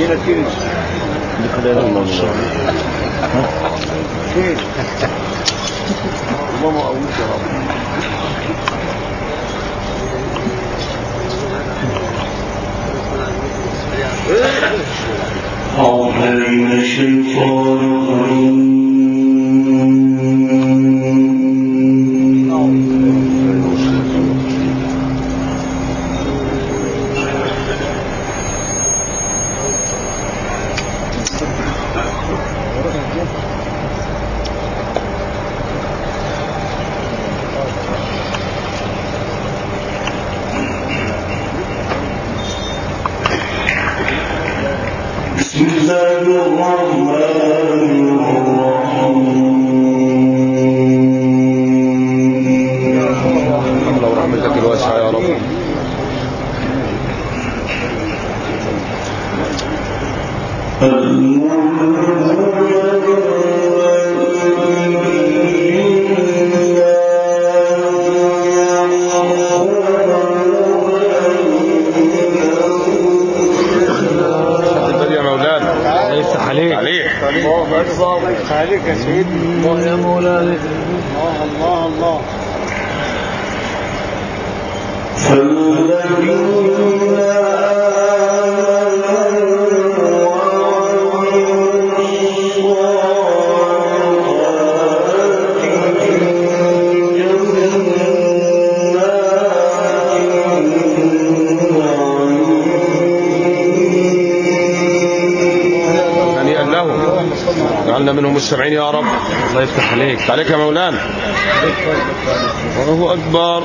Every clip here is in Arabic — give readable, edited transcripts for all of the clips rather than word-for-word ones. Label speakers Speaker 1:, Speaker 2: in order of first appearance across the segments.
Speaker 1: عليك يا سيدي. الله يا مولانا. الله الله
Speaker 2: جعلنا منهم السبعين يا رب.
Speaker 3: الله يفتح عليك.
Speaker 2: عليك يا مولانا. الله أكبر.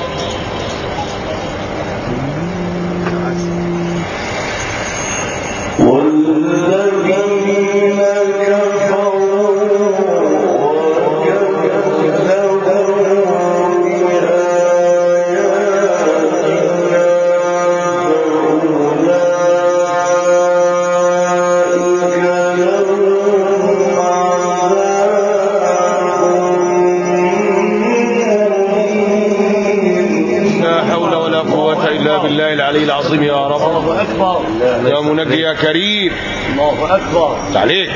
Speaker 2: بالله العلي العظيم يا رب.
Speaker 1: الله أكبر.
Speaker 2: يا منجي يا كريم.
Speaker 1: الله أكبر.
Speaker 2: عليك.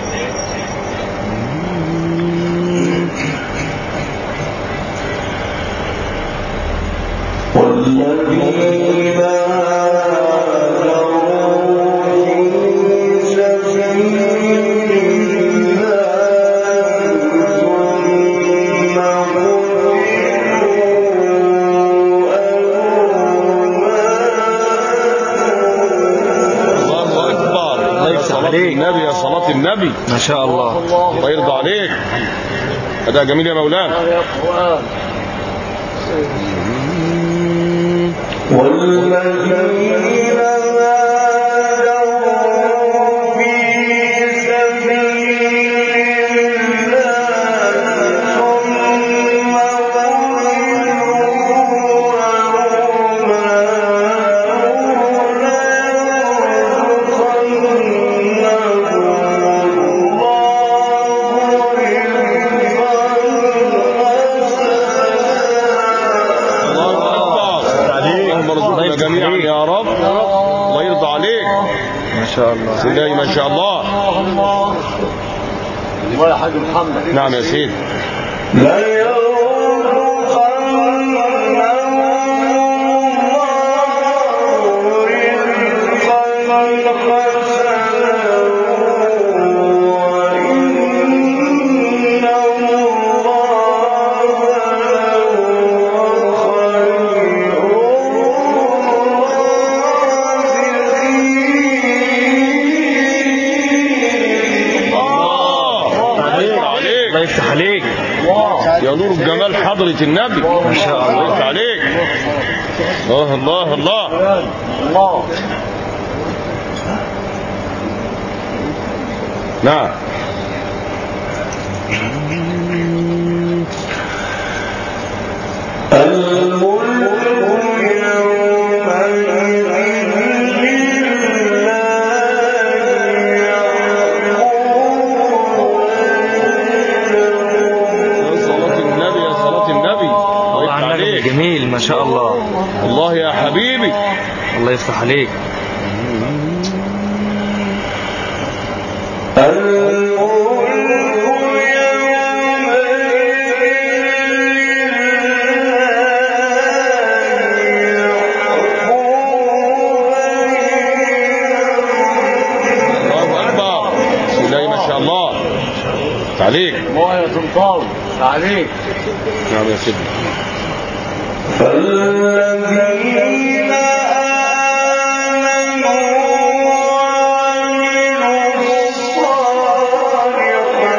Speaker 2: النبي يا صلاة النبي
Speaker 3: ما شاء الله.
Speaker 2: الله يرضى عليك. أداء جميل يا مولانا. والذين جميعا يا رب. الله يرضى عليك.
Speaker 3: ما شاء الله.
Speaker 2: سيدي ما شاء الله.
Speaker 1: الله يا حاج محمد.
Speaker 2: نعم يا سيدي. يا نور الجمال حضرة النبي.
Speaker 3: ما شاء الله.
Speaker 2: الله عليك. الله الله الله
Speaker 1: الله.
Speaker 2: نعم.
Speaker 3: جميل ما شاء الله.
Speaker 2: الله يا حبيبي.
Speaker 3: الله يفتح عليك.
Speaker 2: عليك
Speaker 1: الله يا طنطاوي عليك.
Speaker 2: نعم يا سيدي.
Speaker 4: فالذين آمنوا وعملوا الصالحات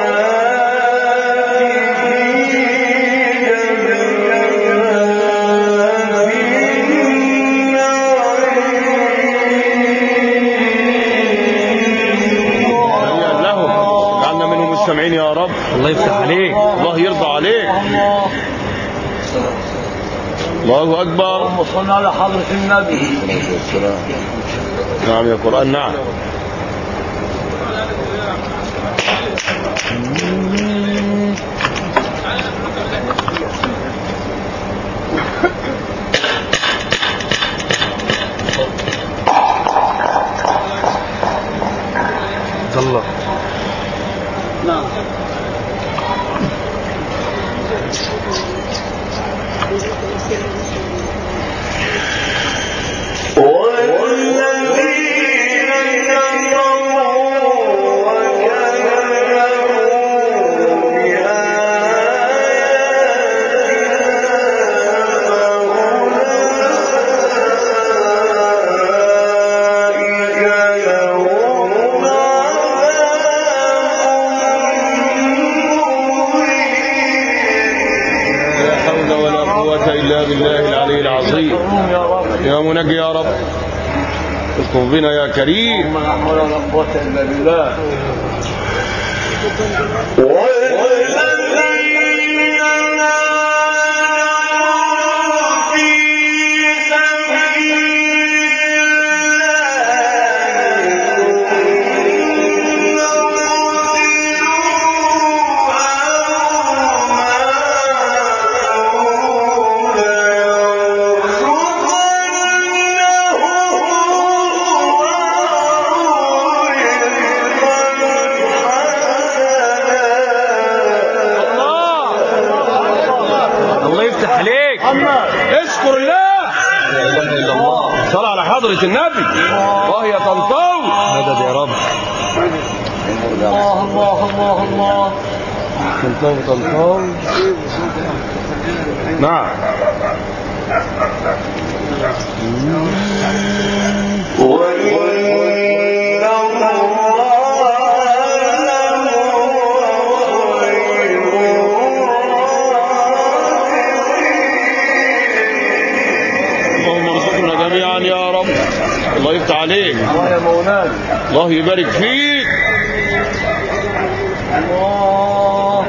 Speaker 2: سامعين يا رب.
Speaker 3: الله يفتح عليك.
Speaker 2: الله يرضى عليك. الله أكبر.
Speaker 1: اللهم صل على حضرة النبي.
Speaker 2: نعم يا قرآن. نعم.
Speaker 3: الله.
Speaker 1: نعم.
Speaker 2: يا منجي يا رب اذكر بنا يا كريم.
Speaker 1: لا حول ولا قوة إلا بالله.
Speaker 2: اذكر الله. صل على حضرة النبي. الله يا طنطاوي.
Speaker 3: مدد يا رب.
Speaker 1: الله الله الله الله.
Speaker 2: طنطاوي. نعم. جميعا يا رب. الله يفتح عليك.
Speaker 1: الله يا مولانا.
Speaker 2: الله يبارك فيك.
Speaker 1: الله.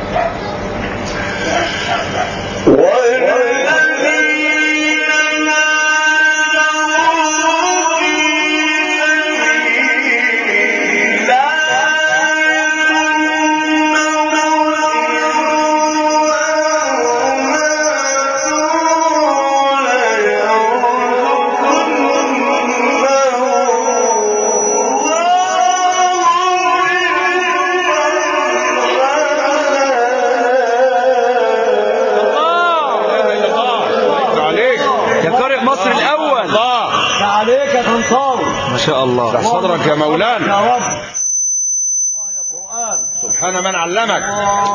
Speaker 1: عليك يا طنطاوي.
Speaker 3: ما شاء الله.
Speaker 2: صدرك يا مولانا
Speaker 1: يا رب. الله يا قرآن.
Speaker 2: سبحان من علمك.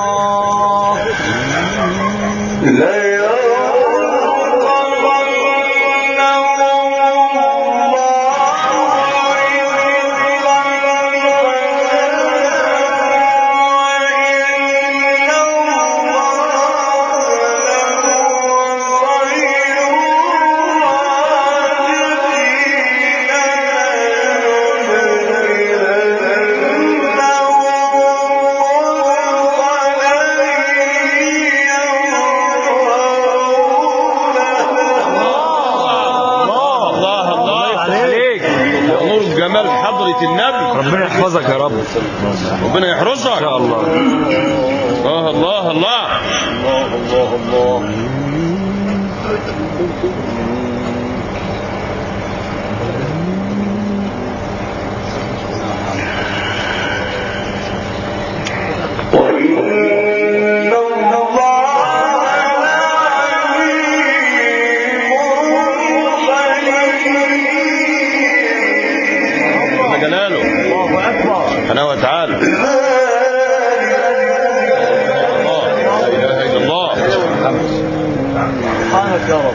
Speaker 2: جمال حضرة النبي.
Speaker 3: ربنا يحفظك يا رب.
Speaker 2: ربنا يحرسك
Speaker 3: ان شاء الله.
Speaker 2: الله الله الله
Speaker 1: الله الله الله.
Speaker 2: سبحانه وتعالى. لا إله إلا الله.
Speaker 1: سبحانك يا رب.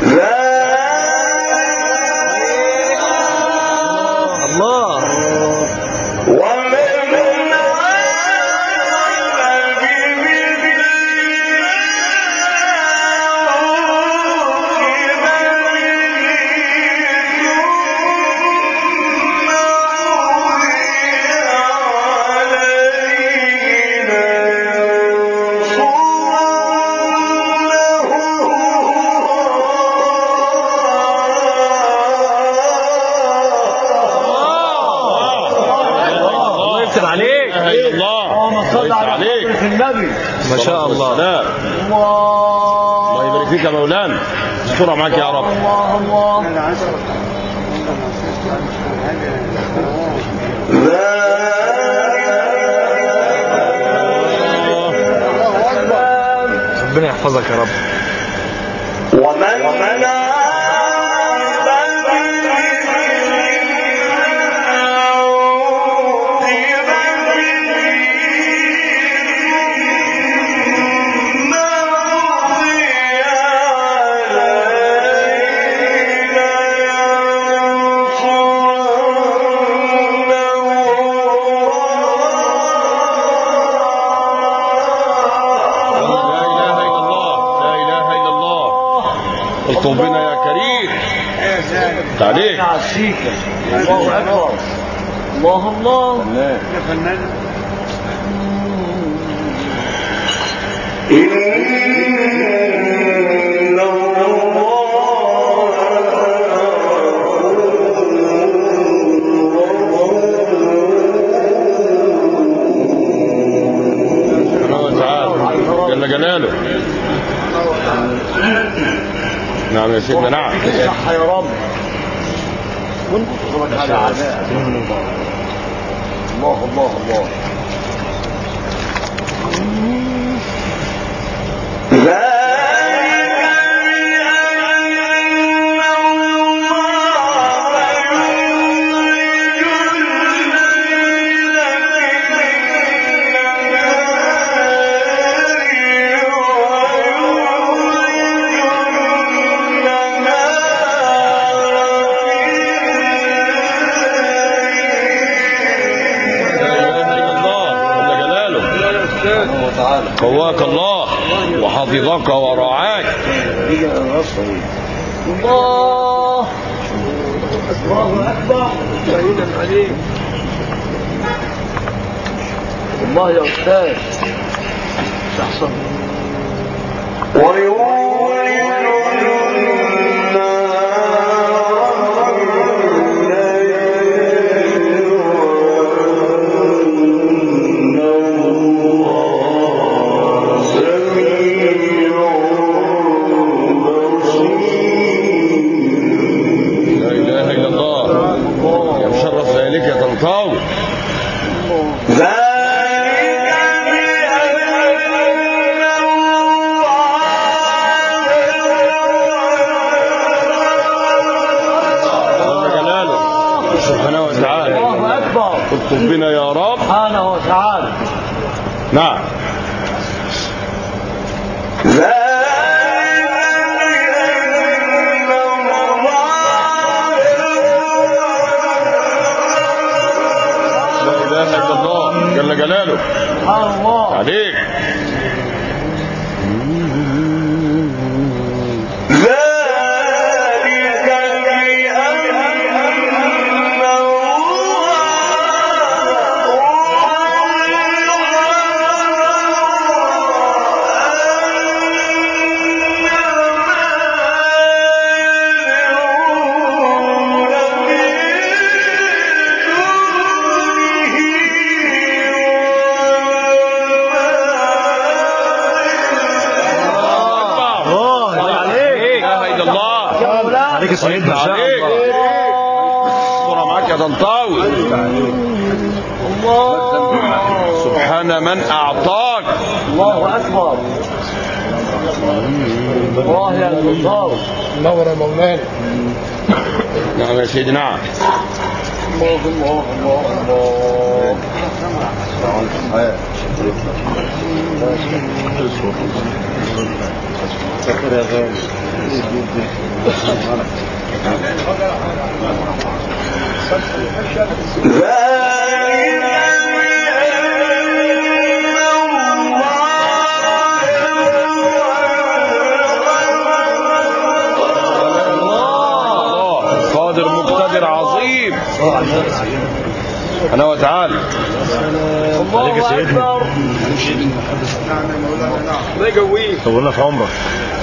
Speaker 3: الله. عليك
Speaker 1: اللهم صل على حضرة النبي.
Speaker 3: ما شاء الله.
Speaker 2: لا الله يبارك فيك يا مولانا. الصورة معاك يا رب.
Speaker 1: الله الله.
Speaker 3: ربنا يحفظك يا رب.
Speaker 2: اطلب بنا يا كريم. تعليق.
Speaker 1: الله أكبر. الله الله.
Speaker 4: يا فنان.
Speaker 2: جل جلاله. نعم يا سيدنا. نعم.
Speaker 1: صح يا رب. ونصرك على عداء. الله الله الله.
Speaker 2: قواك الله وحفظك ورعاك.
Speaker 1: الله أكبر. بعيدا عليك. الله يا أستاذ. شخصا.
Speaker 2: اطلب بنا يا رب
Speaker 1: سبحانه وتعالى.
Speaker 2: نعم. لا إله إلا الله جل جلاله.
Speaker 1: سبحان الله
Speaker 2: عليك.
Speaker 3: عليك سيدنا. عليك.
Speaker 2: الصورة معاك يا طنطاوي.
Speaker 1: الله.
Speaker 2: سبحان من أعطاك.
Speaker 1: الله أكبر. الله يا طنطاوي.
Speaker 4: نور يا مولانا.
Speaker 2: نعم يا سيدي. نعم.
Speaker 1: الله الله الله الله. شكرا يا غالي.
Speaker 2: قادر مقتدر عظيم أنا وتعالى.
Speaker 3: عليك يا سيدنا.
Speaker 1: الله يقويك.
Speaker 3: طولنا في عمرك.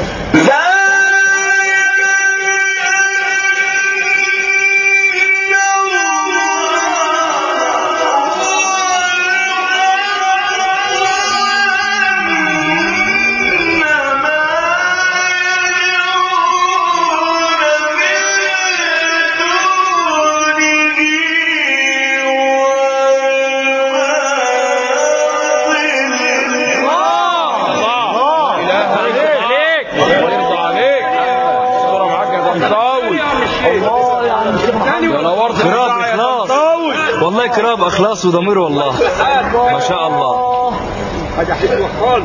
Speaker 3: والله كرام اخلاص وضمير والله ما شاء الله.
Speaker 1: حاجه حلوه خالص.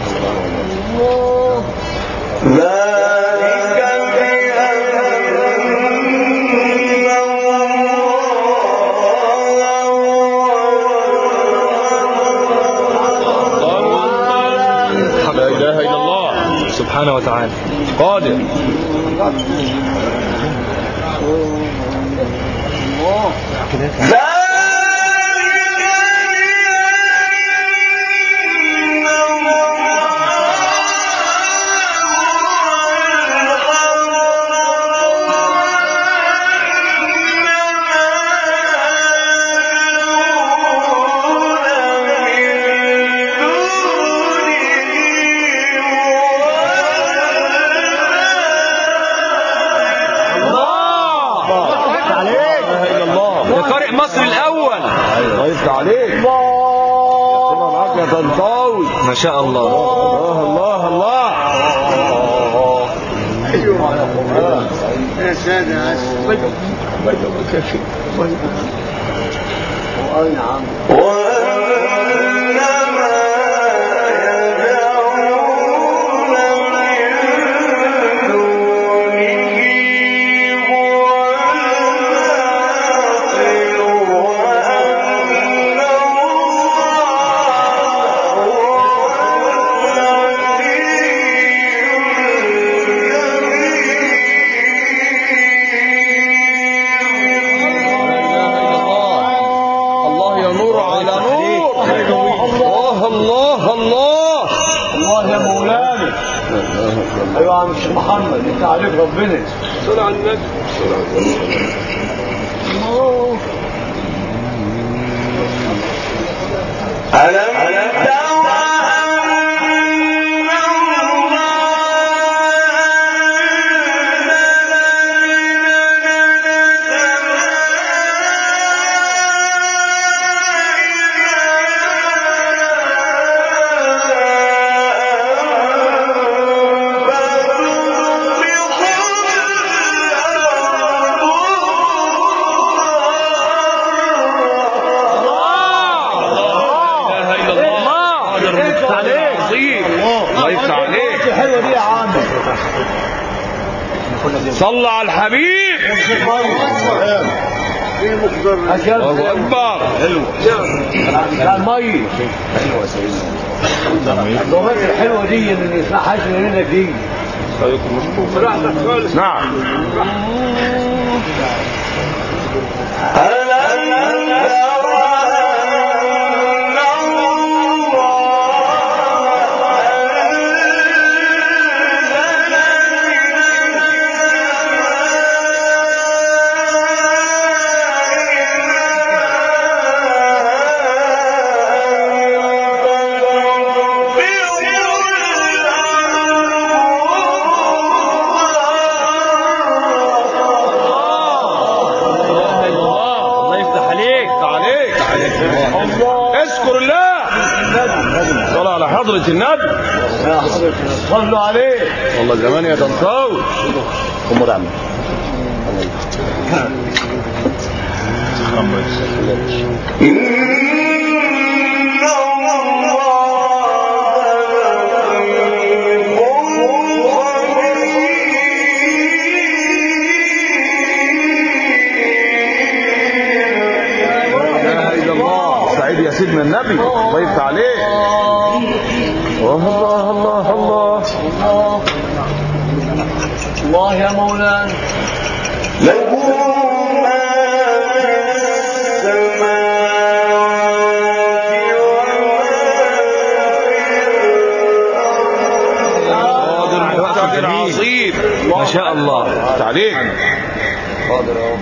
Speaker 2: لا اله الا الله
Speaker 3: سبحانه وتعالى
Speaker 2: قادر.
Speaker 3: ما شاء الله.
Speaker 2: الله الله
Speaker 1: ايوه يا سادة. اي نعم. ايوه يا عم الشيخ محمد انت عليك ربنا. صل على النبي.
Speaker 2: صلى على الحبيب. الله اكبر.
Speaker 1: حلو المي حلوه يا سيدنا. اللغات الحلوه دي اللي نسمعهاش مننا دي.
Speaker 2: نعم. اذكر الله. صلى على حضرة النبي.
Speaker 1: صلوا عليه.
Speaker 2: والله زمان يا طنطاوي.
Speaker 1: قوموا دعمه.
Speaker 5: إن
Speaker 2: سيدنا النبي الله يفتح عليك. الله الله الله
Speaker 1: الله يا مولانا.
Speaker 5: له ما في السماوات
Speaker 2: قادر عظيم
Speaker 3: ما شاء الله.
Speaker 2: عليك.
Speaker 1: قادر اهو.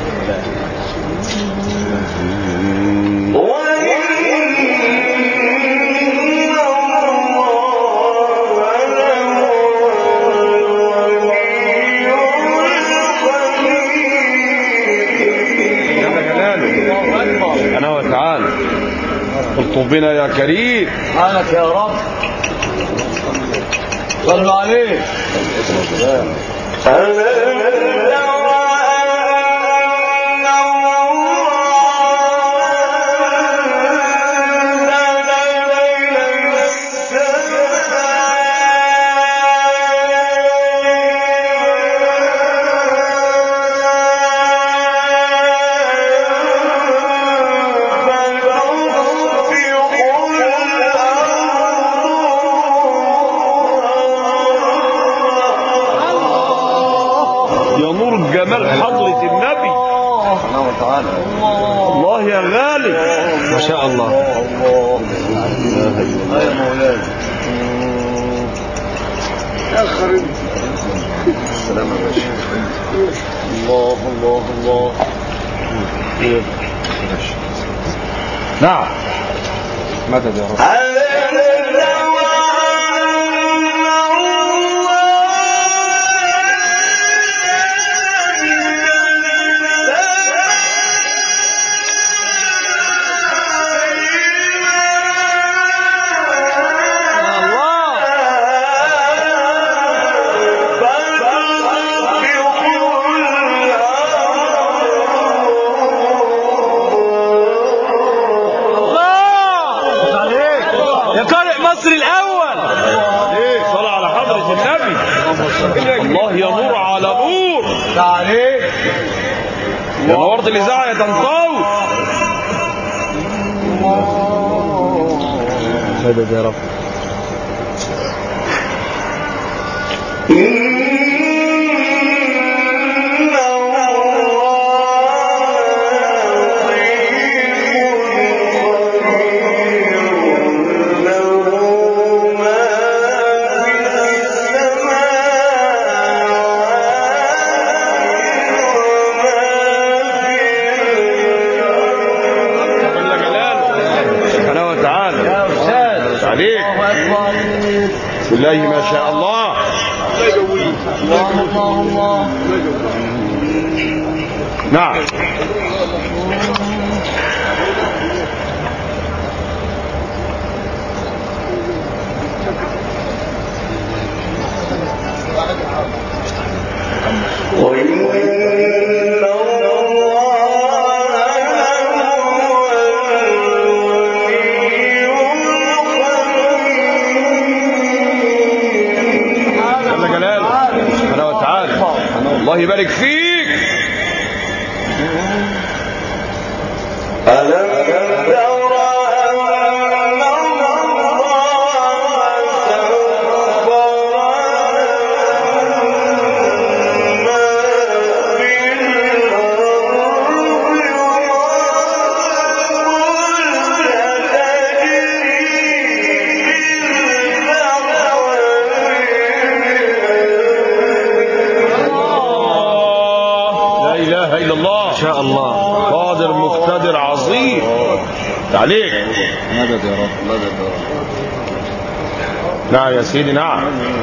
Speaker 2: الطف بنا يا كريم.
Speaker 1: سبحانك يا رب. صلوا عليه.
Speaker 2: جمال حضرة النبي. الله يا غالي.
Speaker 3: ما شاء الله.
Speaker 1: الله يا مولانا.
Speaker 4: اخر
Speaker 1: السلام يا باشا. الله الله الله.
Speaker 2: نعم. مدد يا رب.
Speaker 3: مصر الأول.
Speaker 2: صلى على حضرة النبي. الله ينور على نور.
Speaker 1: تعالي
Speaker 2: يا نورت الإذاعة يا طنطاوي.
Speaker 3: مدد يا رب.
Speaker 2: بسم الله ما شاء الله.
Speaker 1: الله الله الله.
Speaker 2: نعم. الله يبارك فيك.
Speaker 5: ألم تر أن الله
Speaker 2: إلا الله.
Speaker 3: ما شاء الله.
Speaker 2: قادر مقتدر عظيم. عليك.
Speaker 3: مدد يا رب. مدد يا رب.
Speaker 2: نعم يا سيدي. نعم.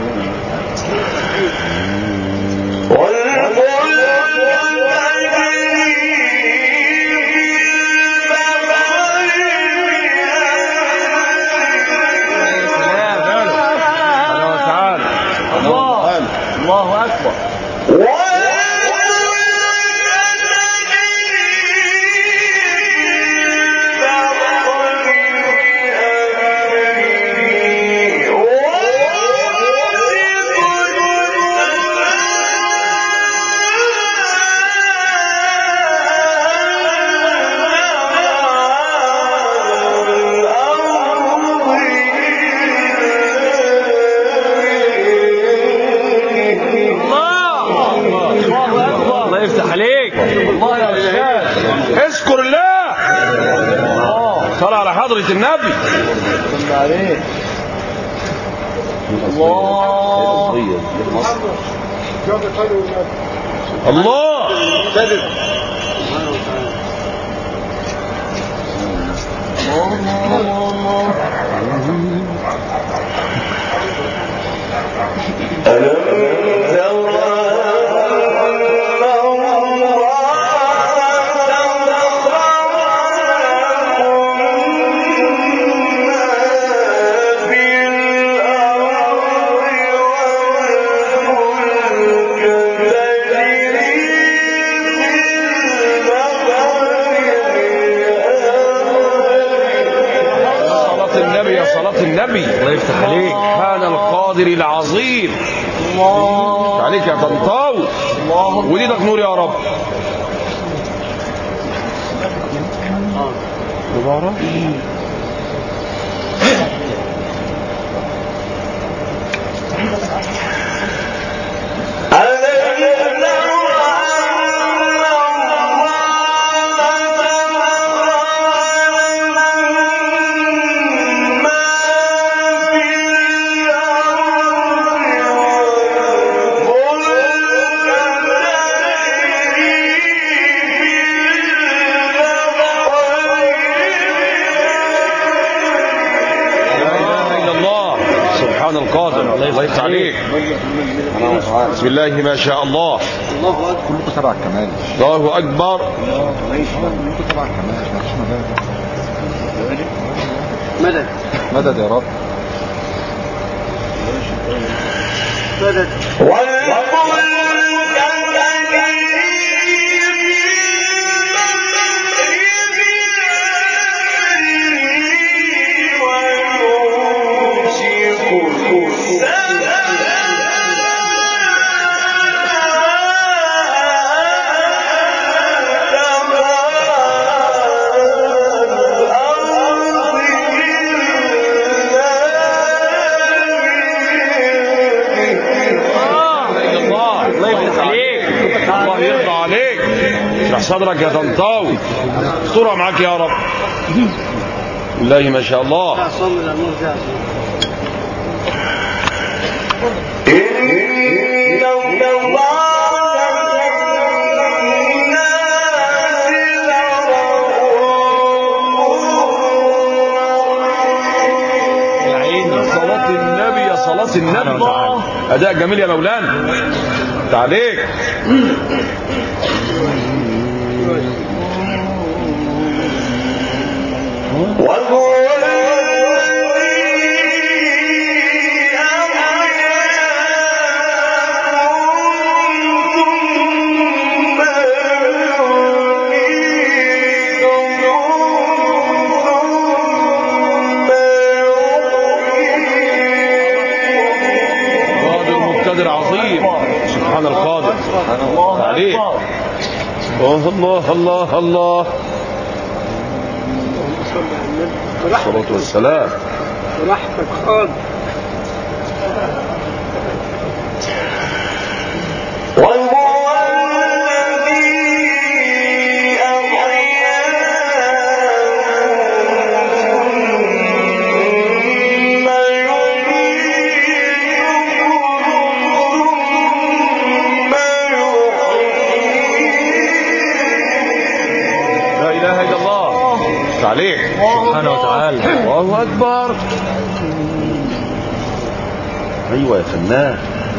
Speaker 1: الله أكبر.
Speaker 2: حضرة النبي.
Speaker 1: صلى عليه. الله
Speaker 2: الله النبي.
Speaker 3: الله يفتح عليك.
Speaker 2: سبحان القادر العظيم.
Speaker 1: الله
Speaker 2: عليك يا طنطاوي. وليدك نور يا رب. مبارك. القادر. الله يفتح عليك. بسم الله ما شاء الله.
Speaker 4: الله اكبر. كلكم تبع الكمال.
Speaker 2: الله اكبر.
Speaker 4: كلكم تبع الكمال. مدد مدد يا رب. مدد.
Speaker 2: صدرك يا طنطاوي. صورة معاك يا رب. بالله ما شاء الله. يا عيني صلاة النبي يا صلاة النبي. أداء جميل يا مولانا. تعليق. سبحان القادر. عليك. الله الله الله. الصلاة والسلام.
Speaker 1: براحتك خالص.
Speaker 2: عليك
Speaker 3: سبحانه وتعالى.
Speaker 2: الله أكبر. أيوة يا فنان.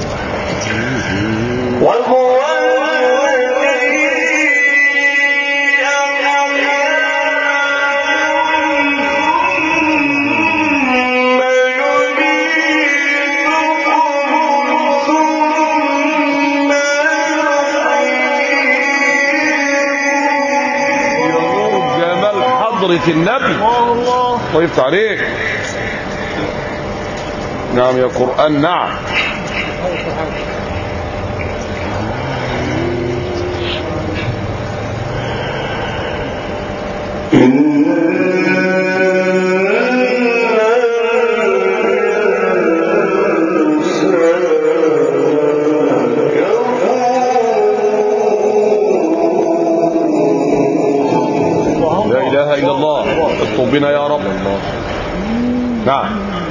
Speaker 2: النبي. الله يفتح عليك. نعم يا قرآن. نعم. لا إله إلا الله. اطلب بنا يا رب. نعم.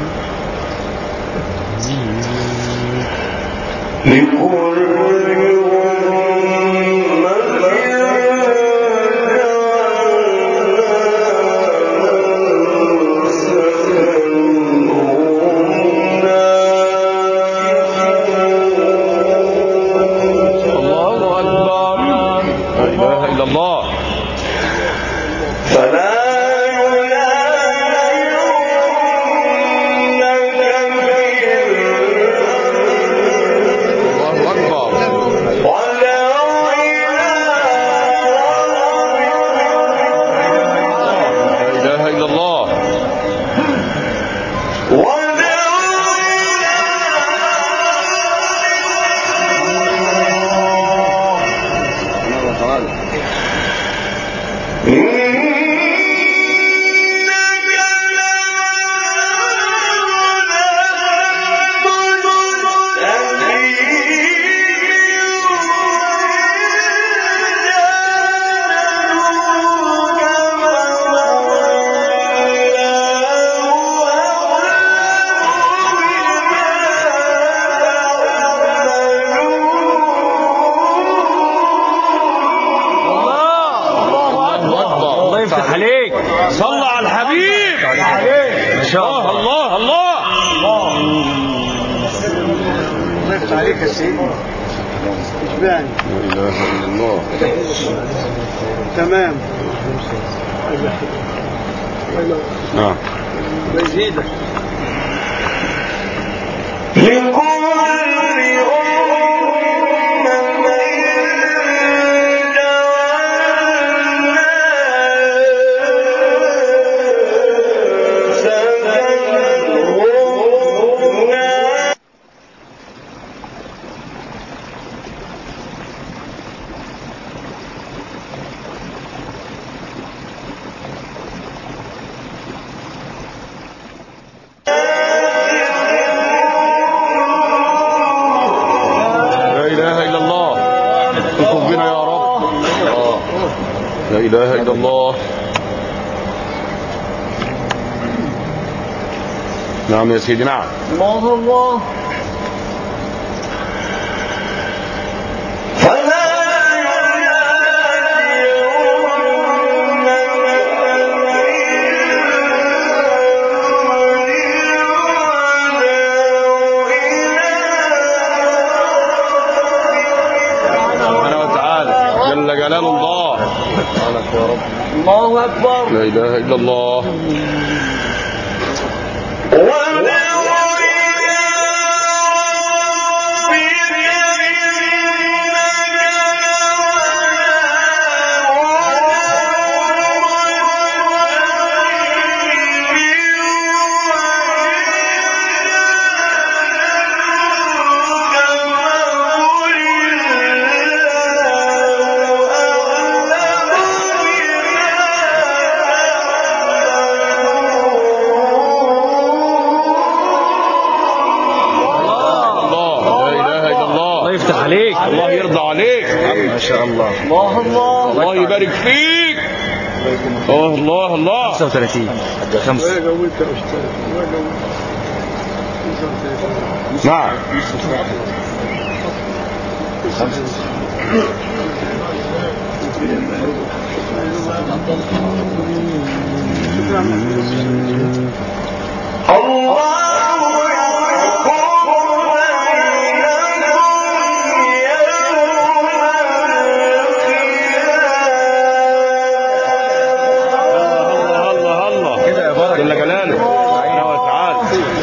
Speaker 2: صلى على الحبيب. ما شاء الله. الله الله
Speaker 1: الله يفتح عليك يا سيدي. اشبعني.
Speaker 2: لا اله الا الله.
Speaker 1: تمام.
Speaker 2: نعم.
Speaker 1: ويزيدك.
Speaker 2: لا إله إلا الله. نعم يا سيدي. نعم.
Speaker 1: الله الله.
Speaker 2: سبحانه وتعالى جل جلال الله.
Speaker 1: يا رب. الله أكبر.
Speaker 2: لا إله إلا الله.
Speaker 3: عليك.
Speaker 2: الله يرضى عليك.
Speaker 3: ما شاء الله.
Speaker 1: الله الله.
Speaker 2: الله يبارك فيك. الله الله.
Speaker 3: 35 5.
Speaker 2: نعم. جل جلاله سبحانه وتعالى.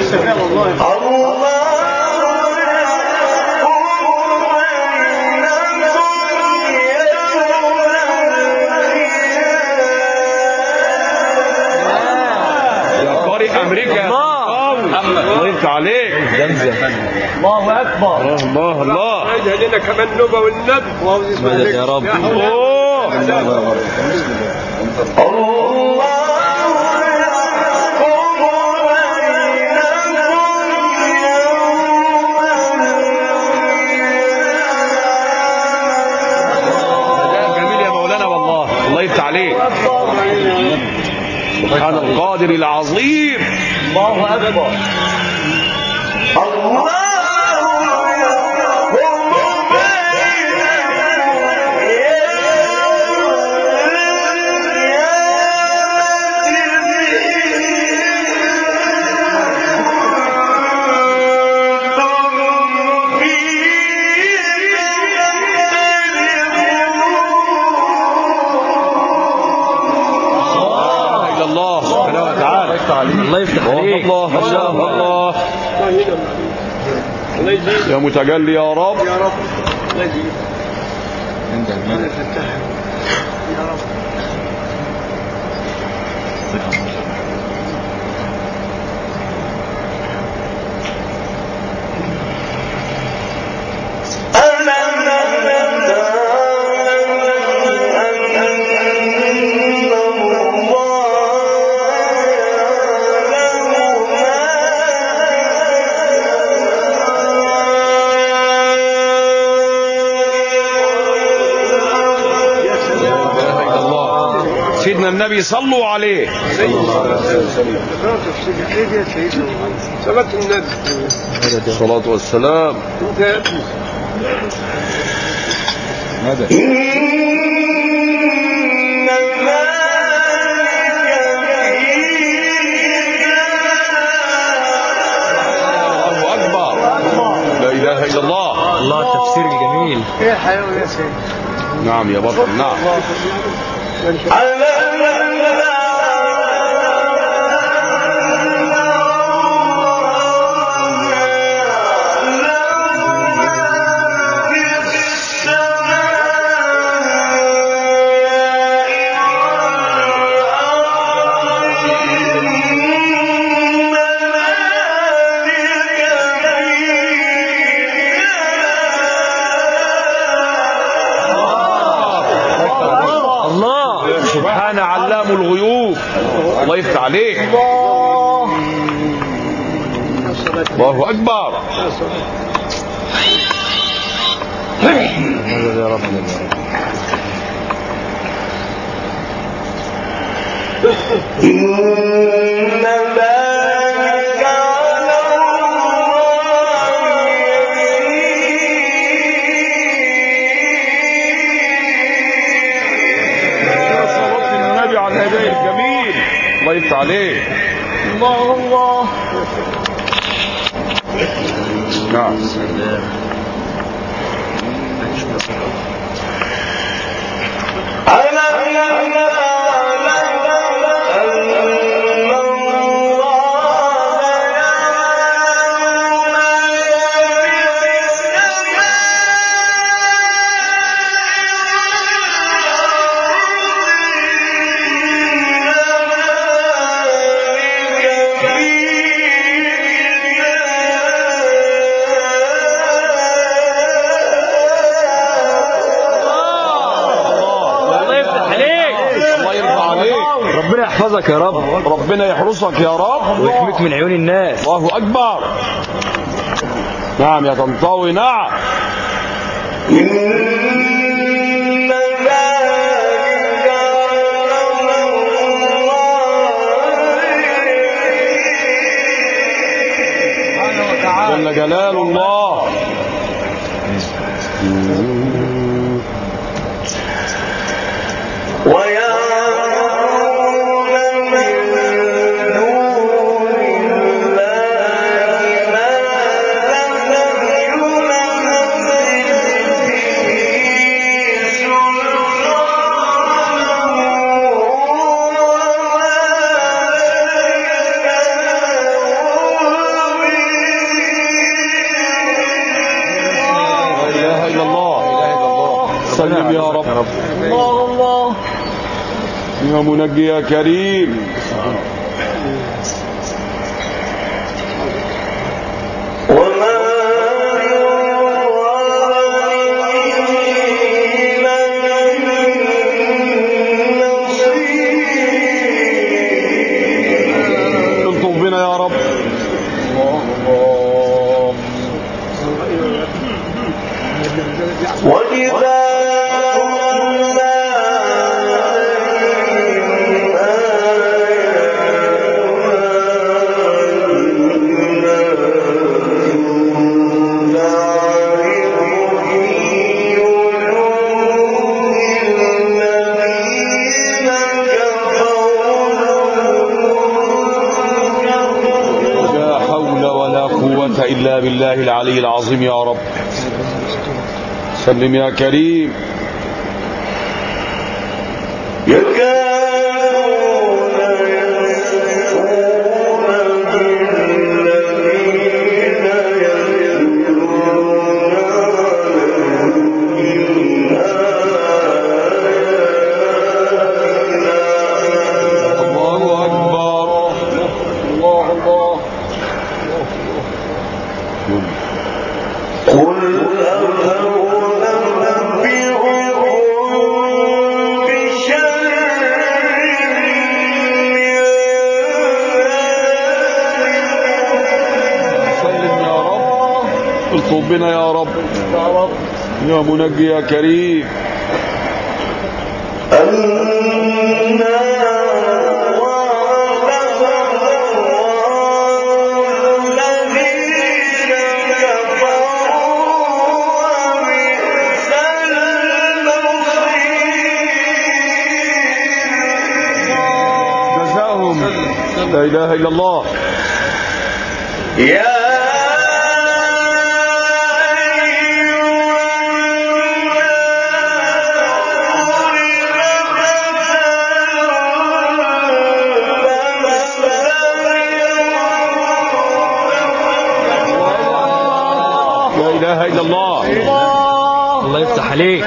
Speaker 2: يا قارئ امريكا. الله يفتح عليك.
Speaker 1: الله اكبر.
Speaker 2: الله الله.
Speaker 1: اجعل لنا كمان نوبه والنبي.
Speaker 3: مدد يا رب.
Speaker 2: جميل يا مولانا والله. الله يفتح عليك. سبحان القادر العظيم.
Speaker 1: الله أكبر.
Speaker 3: الله يفتح عليك.
Speaker 2: الله ما شاء الله. يا متجلي يا رب.
Speaker 1: يا رب.
Speaker 4: عند الملك
Speaker 1: يا رب.
Speaker 2: سيدنا النبي صلوا عليه. الصلاة والسلام.
Speaker 4: مدد.
Speaker 2: الله أكبر. لا إله إلا الله.
Speaker 3: الله التفسير الجميل.
Speaker 1: يا حيوان يا سيدي.
Speaker 2: نعم يا بطل. نعم. سبحان علام الغيوب. الله يفتح عليك. الله أكبر.
Speaker 4: يا رب.
Speaker 2: الله يفتح عليك.
Speaker 1: الله الله.
Speaker 2: نعم.
Speaker 3: ربنا يحفظك يا رب.
Speaker 2: ربنا يحرسك يا رب
Speaker 3: ويحميك من عيون الناس.
Speaker 2: الله أكبر. نعم يا طنطاوي. نعم. جل جلال الله. سلم يا رب.
Speaker 1: الله الله.
Speaker 2: يا منجي يا كريم. الطف بنا يا رب.
Speaker 5: وإذا
Speaker 2: إلا بالله العلي العظيم يا رب. سلم يا كريم. الطف بنا يا رب يا منجي يا كريم. جزاهم لا إله إلا الله. لا إله إلا الله.
Speaker 3: الله يفتح عليك.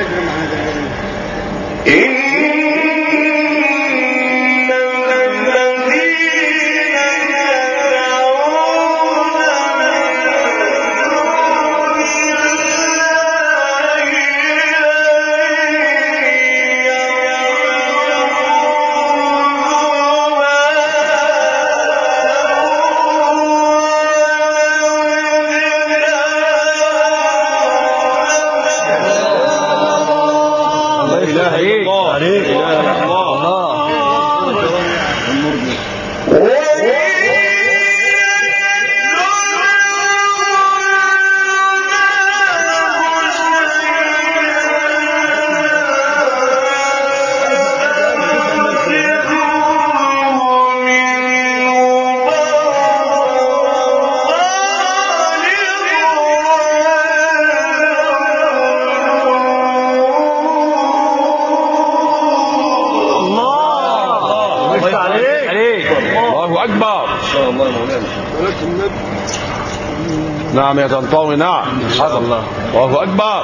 Speaker 2: نعم يا طنطاوي نعم.
Speaker 3: حاضر الله.
Speaker 2: الله أكبر.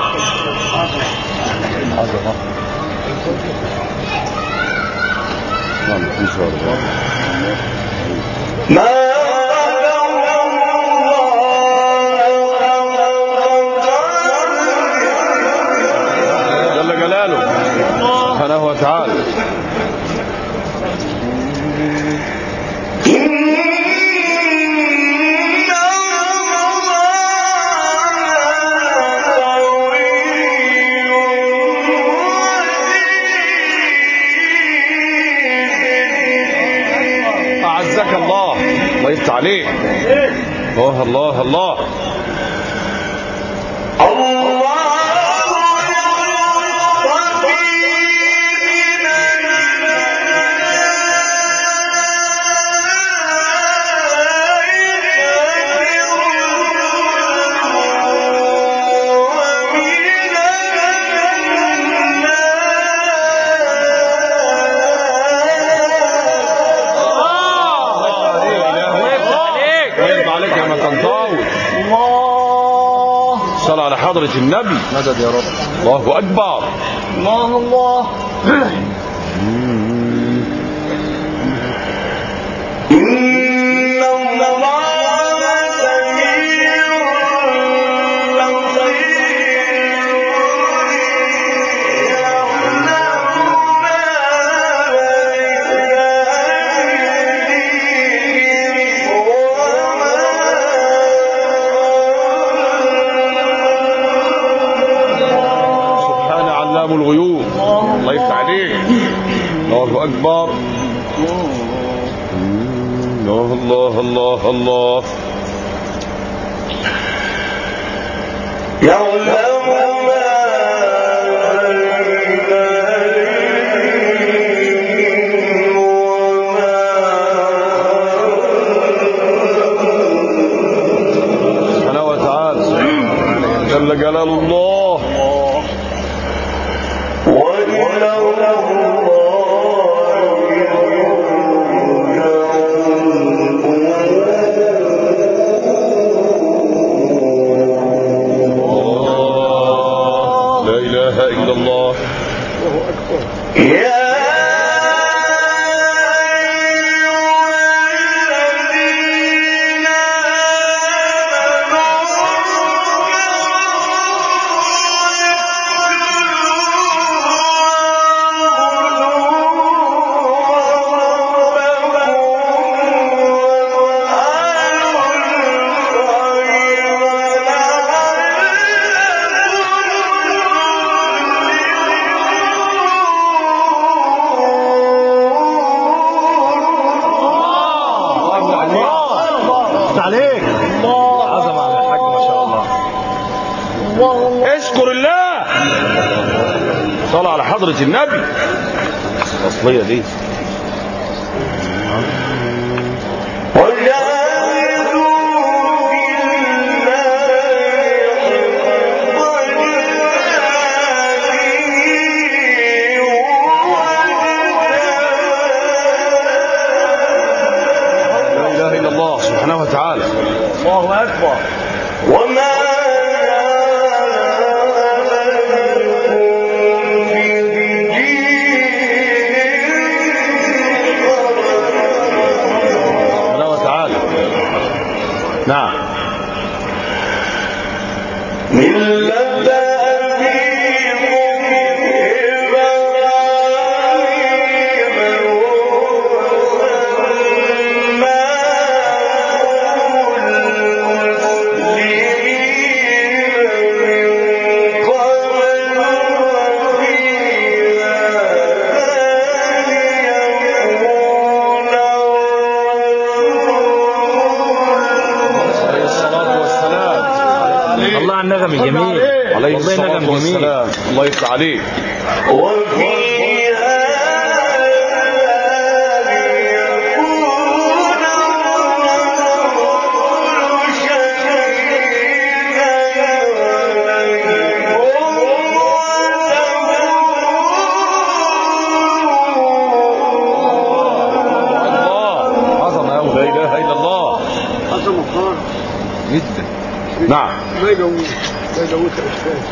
Speaker 2: جل جلاله سبحانه وتعالى. الله الله يفتح عليك. الله الله الله على حضرة النبي.
Speaker 4: مدد يا رب.
Speaker 2: الله أكبر.
Speaker 1: الله الله.
Speaker 2: الغيوب. الله يفتح عليك. الله أكبر. الله الله الله الله. جلال الله.
Speaker 5: وإلى
Speaker 2: لا إله إلا الله.
Speaker 5: يا
Speaker 1: عليك
Speaker 3: عظمة على الحاج ما شاء الله.
Speaker 2: اشكر الله. صلى على حضرة النبي. الأصلية دي لا إله إلا الله سبحانه وتعالى.
Speaker 1: الله اكبر.
Speaker 5: وما
Speaker 2: سبحانه وتعالى. نعم. عليه الصلاة والسلام.
Speaker 3: الله على النغم الجميل.
Speaker 2: عليه
Speaker 3: والله
Speaker 2: الصلاة
Speaker 3: نغم جميل.
Speaker 2: والسلام. الله يفتح عليك. الله عظمة أوي. لا إله إلا الله.
Speaker 1: عظمة خالص.
Speaker 4: جدا.
Speaker 2: نعم.
Speaker 1: ما يجوز أستاذ.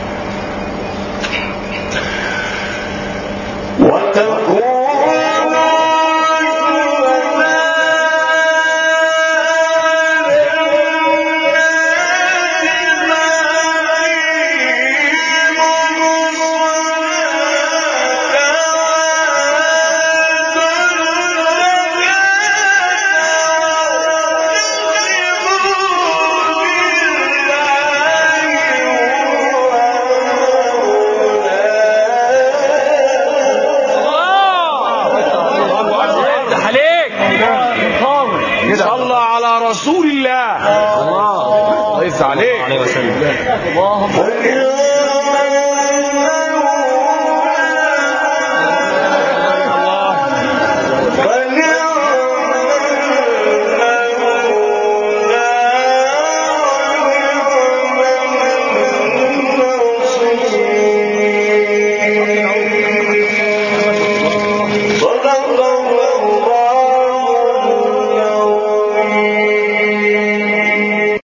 Speaker 2: صلى على رسول الله. الله يفتح عليك.
Speaker 3: عليه وسلم.
Speaker 5: الله